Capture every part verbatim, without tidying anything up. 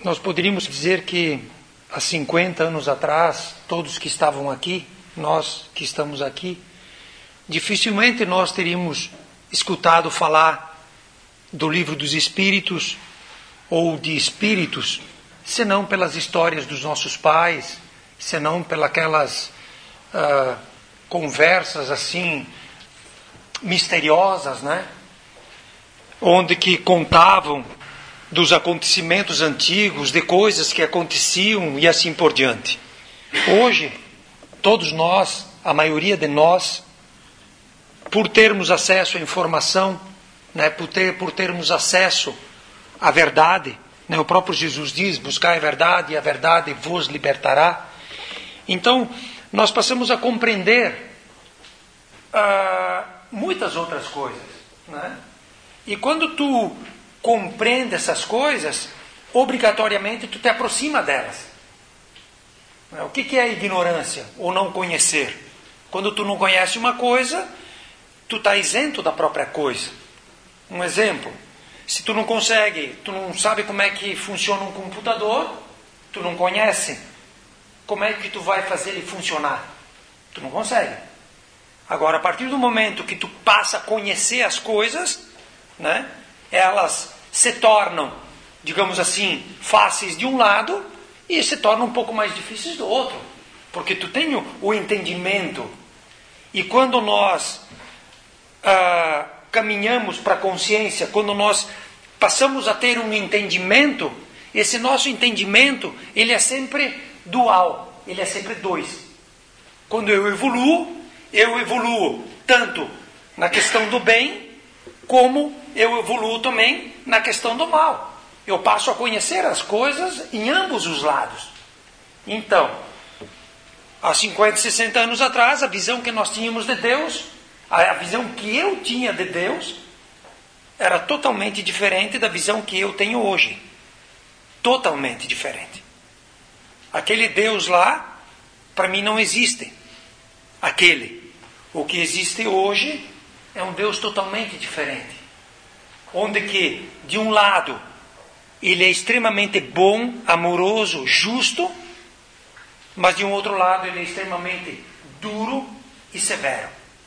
Nós poderíamos dizer que há cinquenta anos atrás, todos que estavam aqui, nós que estamos aqui, dificilmente nós teríamos escutado falar do livro dos Espíritos ou de Espíritos, senão pelas histórias dos nossos pais, senão pelas aquelas uh, conversas assim misteriosas, né? Onde que contavam dos acontecimentos antigos, de coisas que aconteciam e assim por diante. Hoje, todos nós, a maioria de nós, por termos acesso à informação, né, por, ter, por termos acesso à verdade, né, o próprio Jesus diz, buscai a verdade e a verdade vos libertará. Então, nós passamos a compreender uh, muitas outras coisas, né? E quando tu compreende essas coisas, obrigatoriamente tu te aproxima delas. O que é a ignorância ou não conhecer? Quando tu não conhece uma coisa, tu está isento da própria coisa. Um exemplo, se tu não consegue, tu não sabe como é que funciona um computador, tu não conhece, como é que tu vai fazer ele funcionar? Tu não consegue. Agora, a partir do momento que tu passa a conhecer as coisas, né, elas se tornam, digamos assim, fáceis de um lado e se tornam um pouco mais difíceis do outro. Porque tu tem o, o entendimento. E quando nós ah, caminhamos para a consciência, quando nós passamos a ter um entendimento, esse nosso entendimento, ele é sempre dual, ele é sempre dois. Quando eu evoluo, eu evoluo tanto na questão do bem, como eu evoluo também na questão do mal. Eu passo a conhecer as coisas em ambos os lados. Então, há cinquenta, sessenta anos atrás, a visão que nós tínhamos de Deus, a visão que eu tinha de Deus, era totalmente diferente da visão que eu tenho hoje. Totalmente diferente. Aquele Deus lá, para mim não existe. Aquele. O que existe hoje é um Deus totalmente diferente. Onde que, de um lado, ele é extremamente bom, amoroso, justo, mas de um outro lado ele é extremamente duro e severo.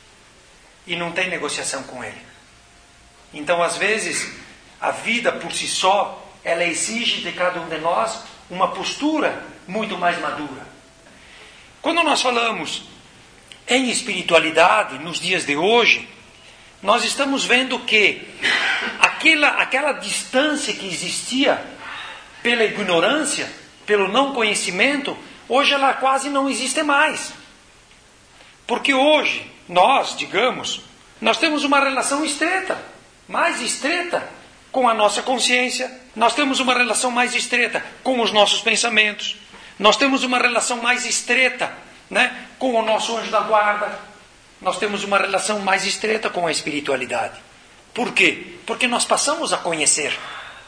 E não tem negociação com ele. Então, às vezes, a vida por si só, ela exige de cada um de nós uma postura muito mais madura. Quando nós falamos em espiritualidade, nos dias de hoje, nós estamos vendo que aquela, aquela distância que existia pela ignorância, pelo não conhecimento, hoje ela quase não existe mais. Porque hoje, nós, digamos, nós temos uma relação estreita, mais estreita com a nossa consciência, nós temos uma relação mais estreita com os nossos pensamentos, nós temos uma relação mais estreita, né, com o nosso anjo da guarda, nós temos uma relação mais estreita com a espiritualidade. Por quê? Porque nós passamos a conhecer.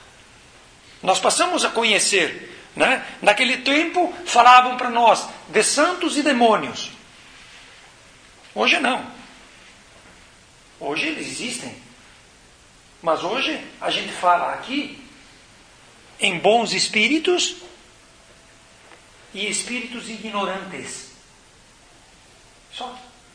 Nós passamos a conhecer. Né? Naquele tempo falavam para nós de santos e demônios. Hoje não. Hoje eles existem. Mas hoje a gente fala aqui em bons espíritos e espíritos ignorantes. Só.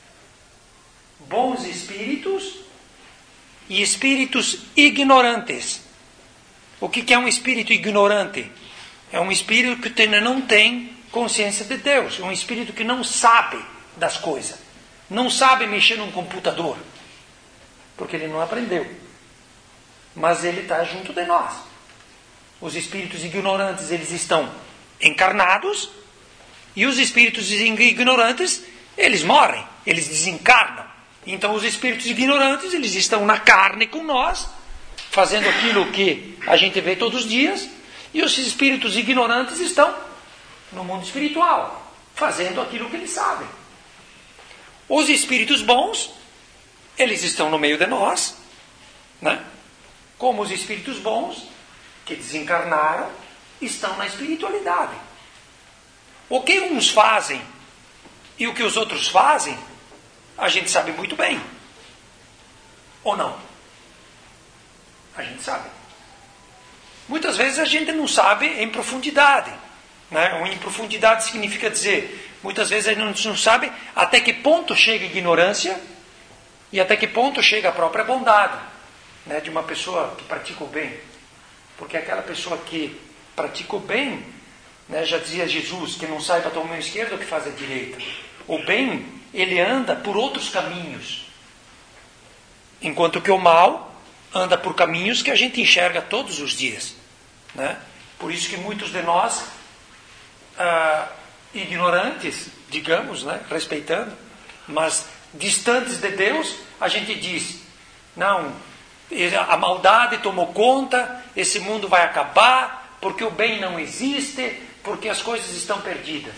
Bons espíritos e espíritos ignorantes. O que é um espírito ignorante? É um espírito que não tem consciência de Deus. É um espírito que não sabe das coisas. Não sabe mexer num computador. Porque ele não aprendeu. Mas ele está junto de nós. Os espíritos ignorantes, eles estão encarnados. E os espíritos ignorantes, eles morrem. Eles desencarnam. Então os espíritos ignorantes, eles estão na carne com nós, fazendo aquilo que a gente vê todos os dias, e os espíritos ignorantes estão no mundo espiritual, fazendo aquilo que eles sabem. Os espíritos bons, eles estão no meio de nós, né? Como os espíritos bons, que desencarnaram, estão na espiritualidade. O que uns fazem e o que os outros fazem, a gente sabe muito bem. Ou não? A gente sabe. muitas vezes a gente não sabe em profundidade. Né? Ou em profundidade significa dizer, muitas vezes a gente não sabe até que ponto chega a ignorância e até que ponto chega a própria bondade, né, de uma pessoa que pratica o bem. Porque aquela pessoa que pratica o bem, né, já dizia Jesus, que não saiba tomar a mão esquerda o que faz a direita. O bem, ele anda por outros caminhos. Enquanto que o mal anda por caminhos que a gente enxerga todos os dias. Né? Por isso que muitos de nós, ah, ignorantes, digamos, né, respeitando, mas distantes de Deus, a gente diz, não, a maldade tomou conta, esse mundo vai acabar, porque o bem não existe, porque as coisas estão perdidas.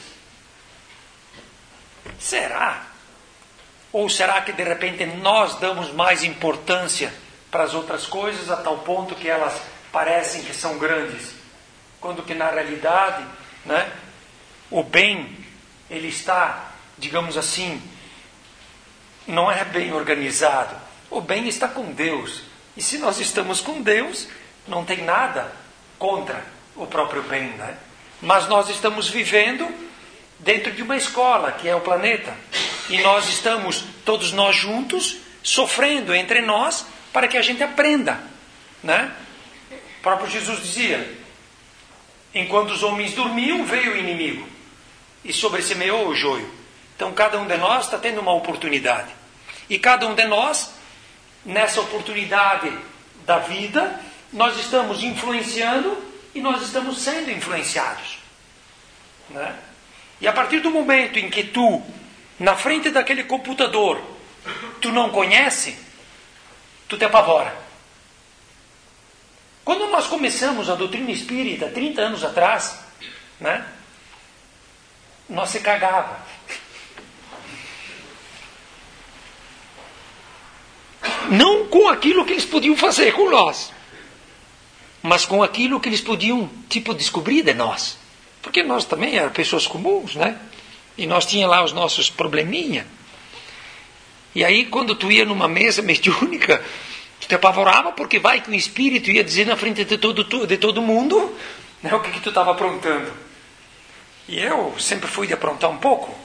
Será? Ou será que de repente nós damos mais importância para as outras coisas a tal ponto que elas parecem que são grandes, quando que na realidade, né, o bem, ele está, digamos assim, não é bem organizado. O bem está com Deus. E se nós estamos com Deus, não tem nada contra o próprio bem, né? Mas nós estamos vivendo dentro de uma escola, que é o planeta. E nós estamos, todos nós juntos, sofrendo entre nós, para que a gente aprenda, né? O próprio Jesus dizia, enquanto os homens dormiam, veio o inimigo e sobressemeou o joio. Então cada um de nós está tendo uma oportunidade. E cada um de nós, nessa oportunidade da vida, nós estamos influenciando e nós estamos sendo influenciados. Né? E a partir do momento em que tu, na frente daquele computador, tu não conhece, tu te apavora. Quando nós começamos a doutrina espírita, trinta anos atrás, né, nós se cagava. Não com aquilo que eles podiam fazer com nós, mas com aquilo que eles podiam, tipo, descobrir de nós. Porque nós também éramos pessoas comuns, né? E nós tínhamos lá os nossos probleminha. E aí, quando tu ia numa mesa mediúnica, tu te apavorava, porque vai que o espírito ia dizer na frente de todo, de todo mundo, né, o que, que tu estava aprontando. E eu sempre fui de aprontar um pouco.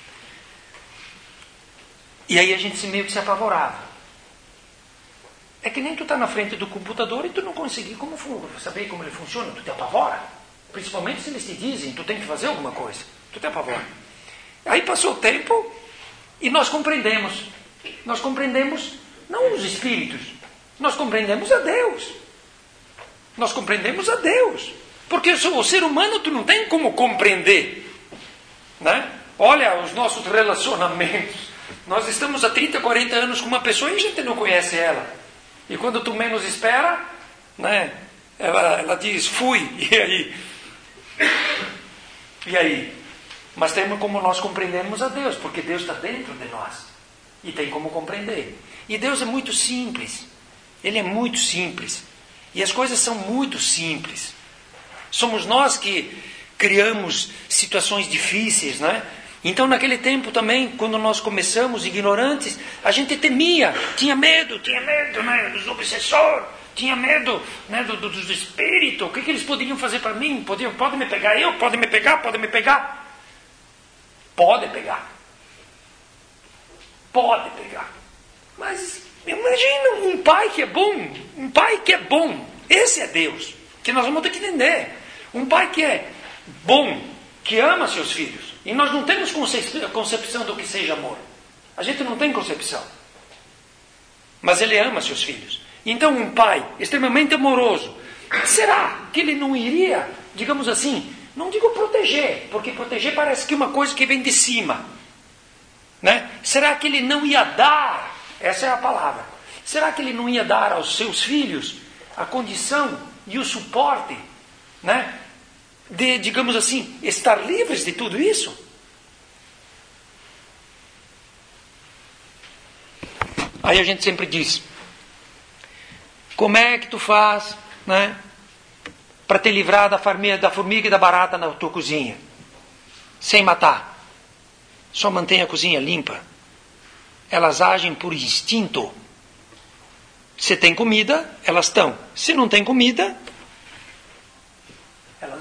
E aí a gente se meio que se apavorava. É que nem tu está na frente do computador e tu não conseguir como, saber como ele funciona, tu te apavora. Principalmente se eles te dizem, tu tem que fazer alguma coisa, tu te apavora. Aí passou o tempo e nós compreendemos. Nós compreendemos não os espíritos, nós compreendemos a Deus. Nós compreendemos a Deus. Porque o ser humano tu não tem como compreender. Né? Olha os nossos relacionamentos. Nós estamos há trinta, quarenta anos com uma pessoa e a gente não conhece ela. E quando tu menos espera, né, ela, ela diz, fui, e aí? E aí? Mas temos como nós compreendemos a Deus, porque Deus está dentro de nós. E tem como compreender. E Deus é muito simples. Ele é muito simples. E as coisas são muito simples. Somos nós que criamos situações difíceis, né? Então, naquele tempo também, quando nós começamos ignorantes, a gente temia, tinha medo, tinha medo, né, dos obsessores, tinha medo, né, do, do, dos espíritos. O que, que eles poderiam fazer para mim? Podiam, podem me pegar eu? Podem me pegar? Podem me pegar? Pode pegar. Pode pegar. Mas imagina um pai que é bom, um pai que é bom. Esse é Deus, que nós vamos ter que entender. Um pai que é bom, que ama seus filhos. E nós não temos concepção do que seja amor. A gente não tem concepção. Mas ele ama seus filhos. Então um pai extremamente amoroso, será que ele não iria, digamos assim, não digo proteger, porque proteger parece que é uma coisa que vem de cima. Né? Será que ele não ia dar, essa é a palavra, será que ele não ia dar aos seus filhos a condição e o suporte, né, de, digamos assim, estar livres de tudo isso? Aí a gente sempre diz, como é que tu faz, né, para te livrar da formiga, da formiga e da barata na tua cozinha? Sem matar. Só mantém a cozinha limpa. Elas agem por instinto. Se tem comida, elas estão. Se não tem comida,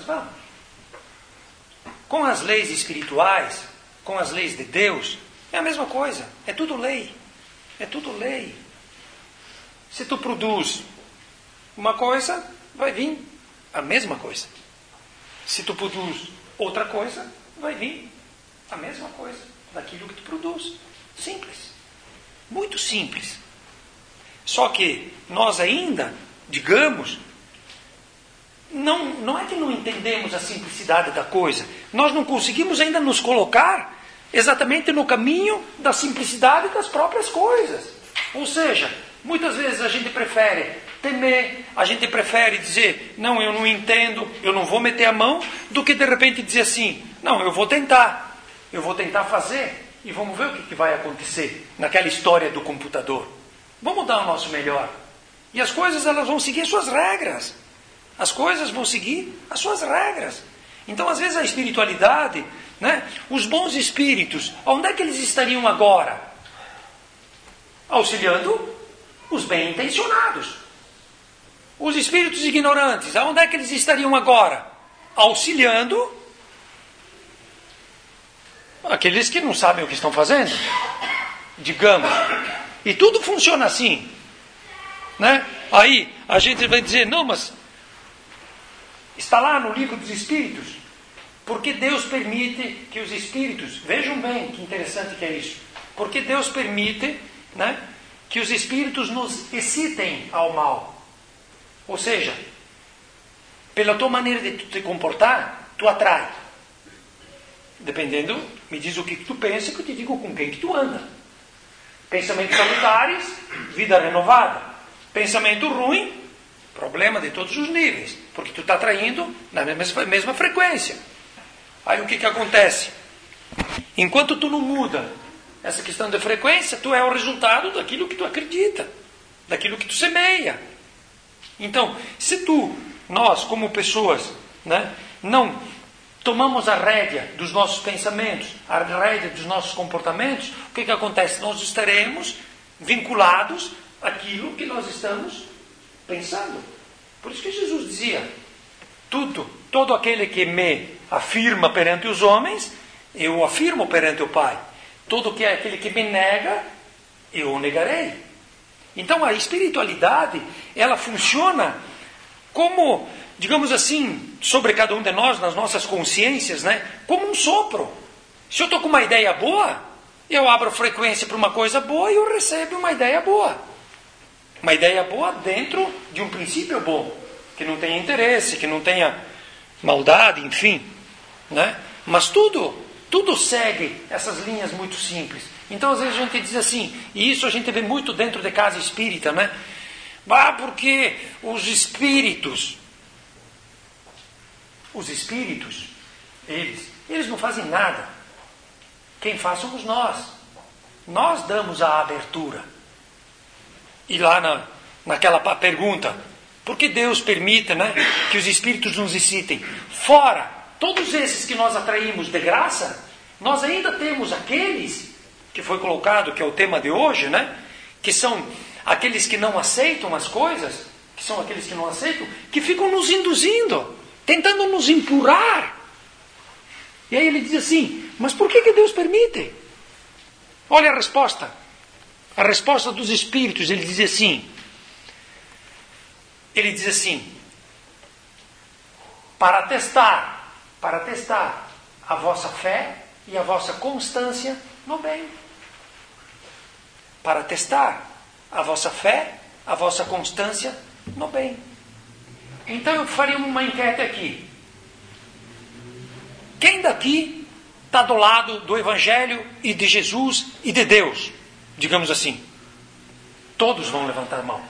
vamos. Com as leis espirituais, com as leis de Deus, é a mesma coisa. É tudo lei. É tudo lei. Se tu produz uma coisa, vai vir a mesma coisa. Se tu produz outra coisa, vai vir a mesma coisa daquilo que tu produz. Simples. Muito simples. Só que nós ainda, digamos, não, não é que não entendemos a simplicidade da coisa. Nós não conseguimos ainda nos colocar exatamente no caminho da simplicidade das próprias coisas. Ou seja, muitas vezes a gente prefere temer, a gente prefere dizer, não, eu não entendo, eu não vou meter a mão, do que de repente dizer assim, não, eu vou tentar, eu vou tentar fazer e vamos ver o que, que vai acontecer naquela história do computador. Vamos dar o nosso melhor. E as coisas elas vão seguir as suas regras. As coisas vão seguir as suas regras. Então, às vezes, a espiritualidade, né, os bons espíritos, onde é que eles estariam agora? Auxiliando os bem-intencionados. Os espíritos ignorantes, aonde é que eles estariam agora? Auxiliando aqueles que não sabem o que estão fazendo. Digamos. E tudo funciona assim. Né? Aí a gente vai dizer, não, mas está lá no livro dos Espíritos, porque Deus permite que os Espíritos, vejam bem que interessante que é isso, porque Deus permite, né, que os Espíritos nos excitem ao mal. Ou seja, pela tua maneira de te comportar, tu atrai. Dependendo, me diz o que tu pensa, que eu te digo com quem que tu anda. Pensamentos salutares, vida renovada. Pensamento ruim, problema de todos os níveis, porque tu está atraindo na mesma, mesma frequência. Aí o que, que acontece? Enquanto tu não muda essa questão de frequência, tu é o resultado daquilo que tu acredita, daquilo que tu semeia. Então, se tu, nós como pessoas, né, não tomamos a rédea dos nossos pensamentos, a rédea dos nossos comportamentos, o que, que acontece? Nós estaremos vinculados àquilo que nós estamos pensando. Por isso que Jesus dizia, tudo, todo aquele que me afirma perante os homens, eu o afirmo perante o Pai. Todo aquele que me nega, eu o negarei. Então a espiritualidade, ela funciona como, digamos assim, sobre cada um de nós, nas nossas consciências, né? Como um sopro. Se eu estou com uma ideia boa, eu abro frequência para uma coisa boa e eu recebo uma ideia boa. Uma ideia boa dentro de um princípio bom, que não tenha interesse, que não tenha maldade, enfim. Né? Mas tudo, tudo segue essas linhas muito simples. Então, às vezes a gente diz assim, e isso a gente vê muito dentro de casa espírita, né? Ah, porque os espíritos, os espíritos, eles, eles não fazem nada. Quem faz somos nós. Nós damos a abertura. E lá na, naquela pergunta, por que Deus permite, né, que os espíritos nos excitem? Fora todos esses que nós atraímos de graça, nós ainda temos aqueles, que foi colocado, que é o tema de hoje, né, que são aqueles que não aceitam as coisas, que são aqueles que não aceitam, que ficam nos induzindo, tentando nos empurrar. E aí ele diz assim, mas por que, que Deus permite? Olha a resposta. A resposta dos espíritos, ele diz assim, ele diz assim, para testar, para testar a vossa fé e a vossa constância no bem. Para testar a vossa fé, a vossa constância no bem. Então eu faria uma enquete aqui. Quem daqui está do lado do Evangelho e de Jesus e de Deus? Digamos assim. Todos vão levantar a mão.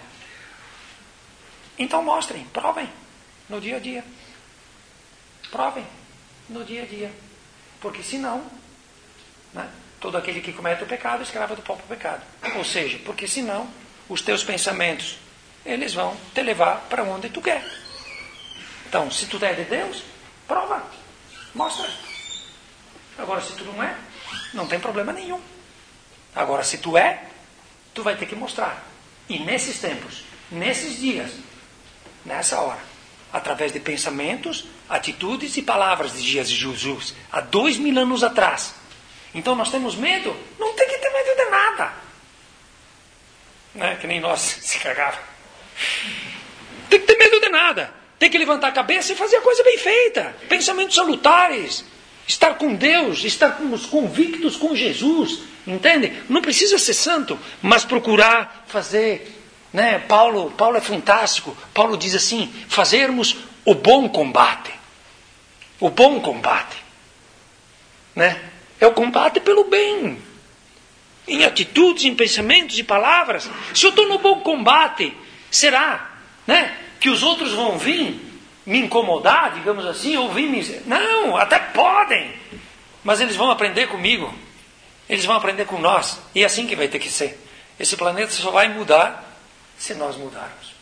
Então mostrem, provem no dia a dia. Provem no dia a dia. Porque senão, né, todo aquele que comete o pecado é escravo do próprio pecado. Ou seja, porque senão os teus pensamentos, eles vão te levar para onde tu quer. Então, se tu é de Deus, prova. Mostra. Agora, se tu não é, não tem problema nenhum. Agora, se tu é, tu vai ter que mostrar. E nesses tempos, nesses dias, nessa hora, através de pensamentos, atitudes e palavras de dias de Jesus, há dois mil anos atrás. Então nós temos medo? Não tem que ter medo de nada. Não é que nem nós se cagava. Tem que ter medo de nada. Tem que levantar a cabeça e fazer a coisa bem feita. Pensamentos salutares. Estar com Deus, estar com os convictos com Jesus. Entende? Não precisa ser santo, mas procurar fazer. Né? Paulo, Paulo é fantástico. Paulo diz assim, fazermos o bom combate. O bom combate. Né? É o combate pelo bem. Em atitudes, em pensamentos e palavras. Se eu estou no bom combate, será, né, que os outros vão vir me incomodar, digamos assim, ou vir me... Não, até podem. Mas eles vão aprender comigo. Eles vão aprender com nós. E é assim que vai ter que ser. Esse planeta só vai mudar se nós mudarmos.